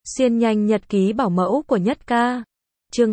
Xuyên nhanh nhật ký bảo mẫu của Nhất Ca. Chương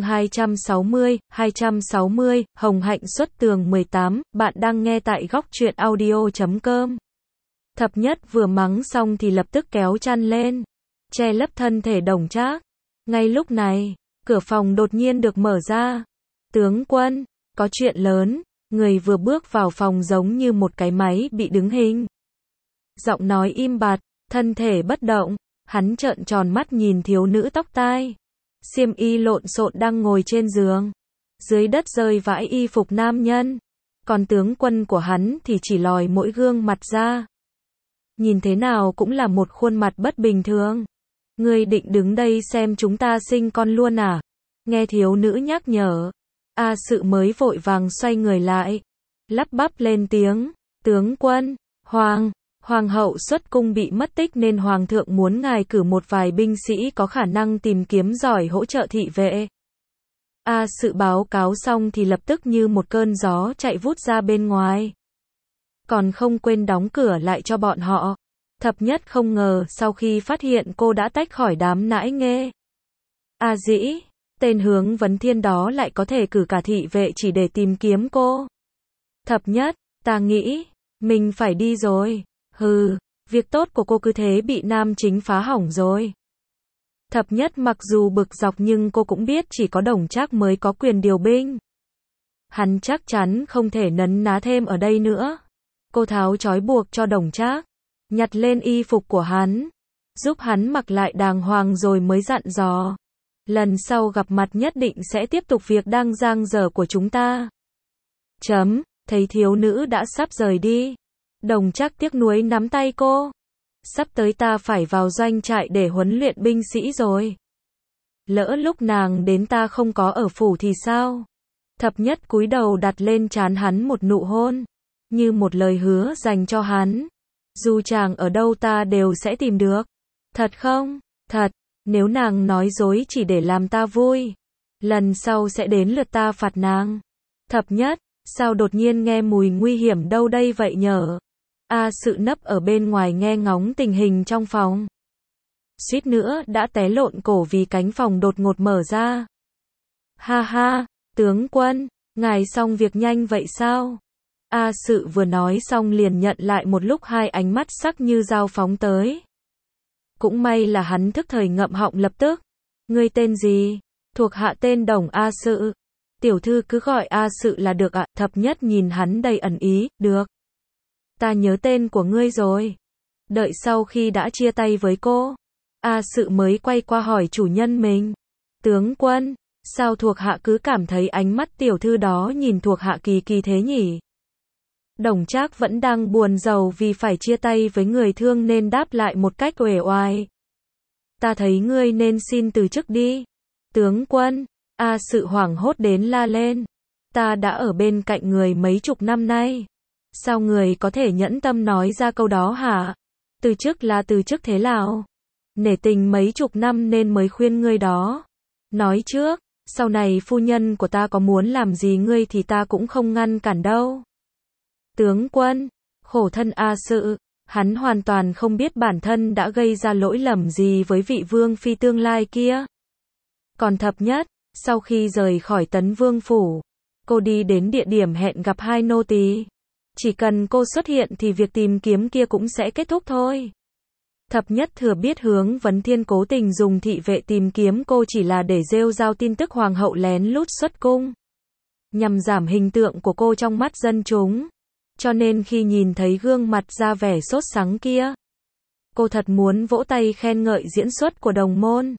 260, Hồng Hạnh xuất tường 18, bạn đang nghe tại góc truyện audio.com. Thập Nhất vừa mắng xong thì lập tức kéo chăn lên, che lấp thân thể Đồng Trác. Ngay lúc này, cửa phòng đột nhiên được mở ra. Tướng quân, có chuyện lớn. Người vừa bước vào phòng giống như một cái máy bị đứng hình. Giọng nói im bặt, thân thể bất động. Hắn trợn tròn mắt nhìn thiếu nữ tóc tai, xiêm y lộn xộn đang ngồi trên giường. Dưới đất rơi vãi y phục nam nhân. Còn tướng quân của hắn thì chỉ lòi mỗi gương mặt ra. Nhìn thế nào cũng là một khuôn mặt bất bình thường. Ngươi định đứng đây xem chúng ta sinh con luôn à? Nghe thiếu nữ nhắc nhở, A Sự mới vội vàng xoay người lại, lắp bắp lên tiếng, tướng quân, Hoàng hậu xuất cung bị mất tích nên Hoàng thượng muốn ngài cử một vài binh sĩ có khả năng tìm kiếm giỏi hỗ trợ thị vệ. A Sự báo cáo xong thì lập tức như một cơn gió chạy vút ra bên ngoài. Còn không quên đóng cửa lại cho bọn họ. Thập Nhất không ngờ sau khi phát hiện cô đã tách khỏi đám nãi nghê. A Dĩ, tên Hướng Vấn Thiên đó lại có thể cử cả thị vệ chỉ để tìm kiếm cô. Thập Nhất, ta nghĩ mình phải đi rồi. Hừ, việc tốt của cô cứ thế bị nam chính phá hỏng rồi. Thập Nhất mặc dù bực dọc nhưng cô cũng biết chỉ có Đồng Trác mới có quyền điều binh. Hắn chắc chắn không thể nấn ná thêm ở đây nữa. Cô tháo trói buộc cho Đồng Trác, nhặt lên y phục của hắn, giúp hắn mặc lại đàng hoàng rồi mới dặn dò. Lần sau gặp mặt nhất định sẽ tiếp tục việc đang dang dở của chúng ta. Thấy thiếu nữ đã sắp rời đi. Đồng Trác tiếc nuối nắm tay cô. Sắp tới ta phải vào doanh trại để huấn luyện binh sĩ rồi. Lỡ lúc nàng đến ta không có ở phủ thì sao? Thập Nhất cúi đầu đặt lên trán hắn một nụ hôn, như một lời hứa dành cho hắn. Dù chàng ở đâu ta đều sẽ tìm được. Thật không? Thật, nếu nàng nói dối chỉ để làm ta vui, lần sau sẽ đến lượt ta phạt nàng. Thập Nhất, sao đột nhiên nghe mùi nguy hiểm đâu đây vậy nhở? A Sự nấp ở bên ngoài nghe ngóng tình hình trong phòng. Suýt nữa đã té lộn cổ vì cánh phòng đột ngột mở ra. Ha ha, tướng quân, ngài xong việc nhanh vậy sao? A Sự vừa nói xong liền nhận lại một lúc hai ánh mắt sắc như dao phóng tới. Cũng may là hắn thức thời ngậm họng lập tức. Ngươi tên gì? Thuộc hạ tên Đồng. A Sự. Tiểu thư cứ gọi A Sự là được ạ. Thập Nhất nhìn hắn đầy ẩn ý. Được. Ta nhớ tên của ngươi rồi. Đợi sau khi đã chia tay với cô, A Sự mới quay qua hỏi chủ nhân mình. Tướng quân, sao thuộc hạ cứ cảm thấy ánh mắt tiểu thư đó nhìn thuộc hạ kỳ kỳ thế nhỉ? Đồng Trác vẫn đang buồn rầu vì phải chia tay với người thương nên đáp lại một cách uể oải. Ta thấy ngươi nên xin từ chức đi. Tướng quân, A Sự hoảng hốt đến la lên. Ta đã ở bên cạnh người mấy chục năm nay. Sao người có thể nhẫn tâm nói ra câu đó hả? Từ chức là từ chức thế nào? Nể tình mấy chục năm nên mới khuyên ngươi đó. Nói trước, sau này phu nhân của ta có muốn làm gì ngươi thì ta cũng không ngăn cản đâu. Tướng quân, khổ thân A Sự, hắn hoàn toàn không biết bản thân đã gây ra lỗi lầm gì với vị vương phi tương lai kia. Còn Thập Nhất, sau khi rời khỏi Tấn Vương phủ, cô đi đến địa điểm hẹn gặp hai nô tỳ. Chỉ cần cô xuất hiện thì việc tìm kiếm kia cũng sẽ kết thúc thôi. Thập Nhất thừa biết Hướng Vấn Thiên cố tình dùng thị vệ tìm kiếm cô chỉ là để rêu rao tin tức hoàng hậu lén lút xuất cung, nhằm giảm hình tượng của cô trong mắt dân chúng. Cho nên khi nhìn thấy gương mặt ra vẻ sốt sắng kia, cô thật muốn vỗ tay khen ngợi diễn xuất của đồng môn.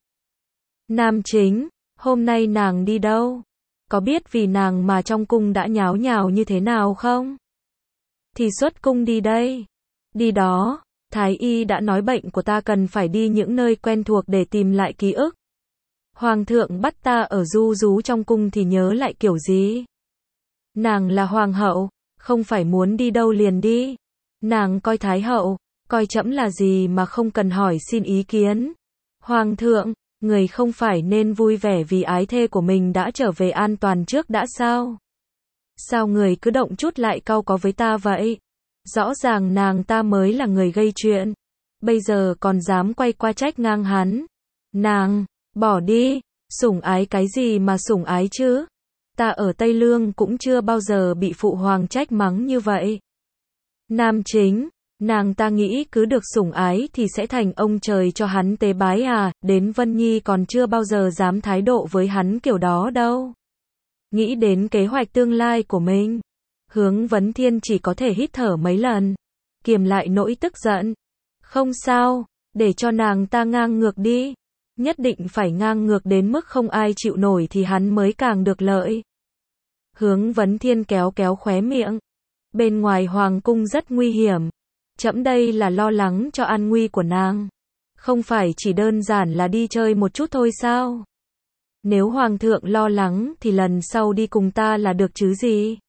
Nam chính, hôm nay nàng đi đâu? Có biết vì nàng mà trong cung đã nháo nhào như thế nào không? Thì xuất cung đi đây. Đi đó, Thái y đã nói bệnh của ta cần phải đi những nơi quen thuộc để tìm lại ký ức. Hoàng thượng bắt ta ở ru rú trong cung thì nhớ lại kiểu gì? Nàng là hoàng hậu, không phải muốn đi đâu liền đi. Nàng coi thái hậu, coi trẫm là gì mà không cần hỏi xin ý kiến. Hoàng thượng, người không phải nên vui vẻ vì ái thê của mình đã trở về an toàn trước đã sao? Sao người cứ động chút lại cau có với ta vậy? Rõ ràng nàng ta mới là người gây chuyện. Bây giờ còn dám quay qua trách ngang hắn. Nàng, bỏ đi, sủng ái cái gì mà sủng ái chứ? Ta ở Tây Lương cũng chưa bao giờ bị phụ hoàng trách mắng như vậy. Nam Chính, nàng ta nghĩ cứ được sủng ái thì sẽ thành ông trời cho hắn tế bái à, đến Vân Nhi còn chưa bao giờ dám thái độ với hắn kiểu đó đâu. Nghĩ đến kế hoạch tương lai của mình, Hướng Vấn Thiên chỉ có thể hít thở mấy lần, kiềm lại nỗi tức giận. Không sao, để cho nàng ta ngang ngược đi. Nhất định phải ngang ngược đến mức không ai chịu nổi thì hắn mới càng được lợi. Hướng Vấn Thiên kéo kéo khóe miệng. Bên ngoài hoàng cung rất nguy hiểm. Trẫm đây là lo lắng cho an nguy của nàng. Không phải chỉ đơn giản là đi chơi một chút thôi sao? Nếu hoàng thượng lo lắng thì lần sau đi cùng ta là được chứ gì?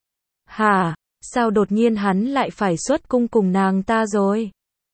Hả? Sao đột nhiên hắn lại phải xuất cung cùng nàng ta rồi?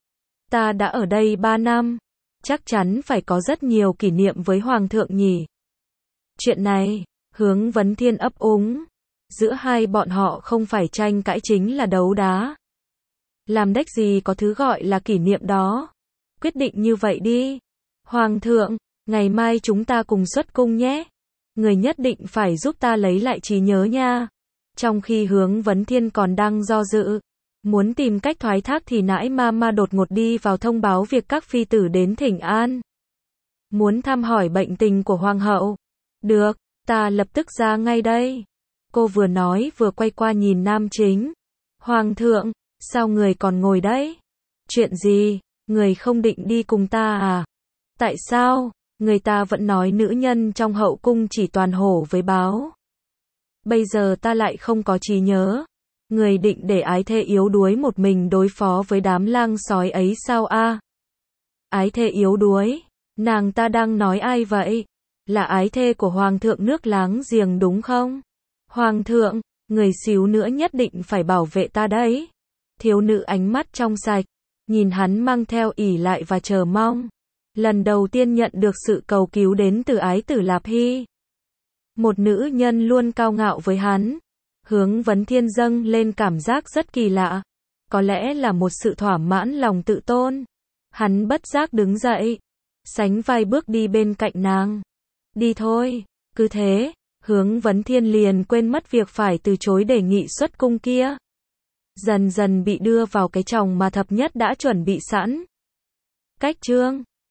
Ta đã ở đây 3 năm. Chắc chắn phải có rất nhiều kỷ niệm với hoàng thượng nhỉ? Chuyện này, Hướng Vấn Thiên ấp úng. Giữa hai bọn họ không phải tranh cãi chính là đấu đá. Làm đếch gì có thứ gọi là kỷ niệm đó. Quyết định như vậy đi. Hoàng thượng, ngày mai chúng ta cùng xuất cung nhé. Người nhất định phải giúp ta lấy lại trí nhớ nha. Trong khi Hướng Vấn Thiên còn đang do dự, muốn tìm cách thoái thác thì nãi ma đột ngột đi vào thông báo việc các phi tử đến thỉnh an. Muốn thăm hỏi bệnh tình của hoàng hậu. Được, ta lập tức ra ngay đây. Cô vừa nói vừa quay qua nhìn Nam Chính. Hoàng thượng, sao người còn ngồi đấy? Chuyện gì, người không định đi cùng ta à? Tại sao, người ta vẫn nói nữ nhân trong hậu cung chỉ toàn hổ với báo. Bây giờ ta lại không có trí nhớ. Người định để ái thê yếu đuối một mình đối phó với đám lang sói ấy sao a? Ái thê yếu đuối? Nàng ta đang nói ai vậy? Là ái thê của hoàng thượng nước láng giềng đúng không? Hoàng thượng, người xíu nữa nhất định phải bảo vệ ta đấy. Thiếu nữ ánh mắt trong sạch, nhìn hắn mang theo ỷ lại và chờ mong. Lần đầu tiên nhận được sự cầu cứu đến từ ái tử Lạp Hy. Một nữ nhân luôn cao ngạo với hắn. Hướng Vấn Thiên dâng lên cảm giác rất kỳ lạ. Có lẽ là một sự thỏa mãn lòng tự tôn. Hắn bất giác đứng dậy, sánh vai bước đi bên cạnh nàng. Đi thôi, cứ thế, Hướng Vấn Thiên liền quên mất việc phải từ chối đề nghị xuất cung kia. Dần dần bị đưa vào cái chòng mà thập nhất đã chuẩn bị sẵn. Cách chương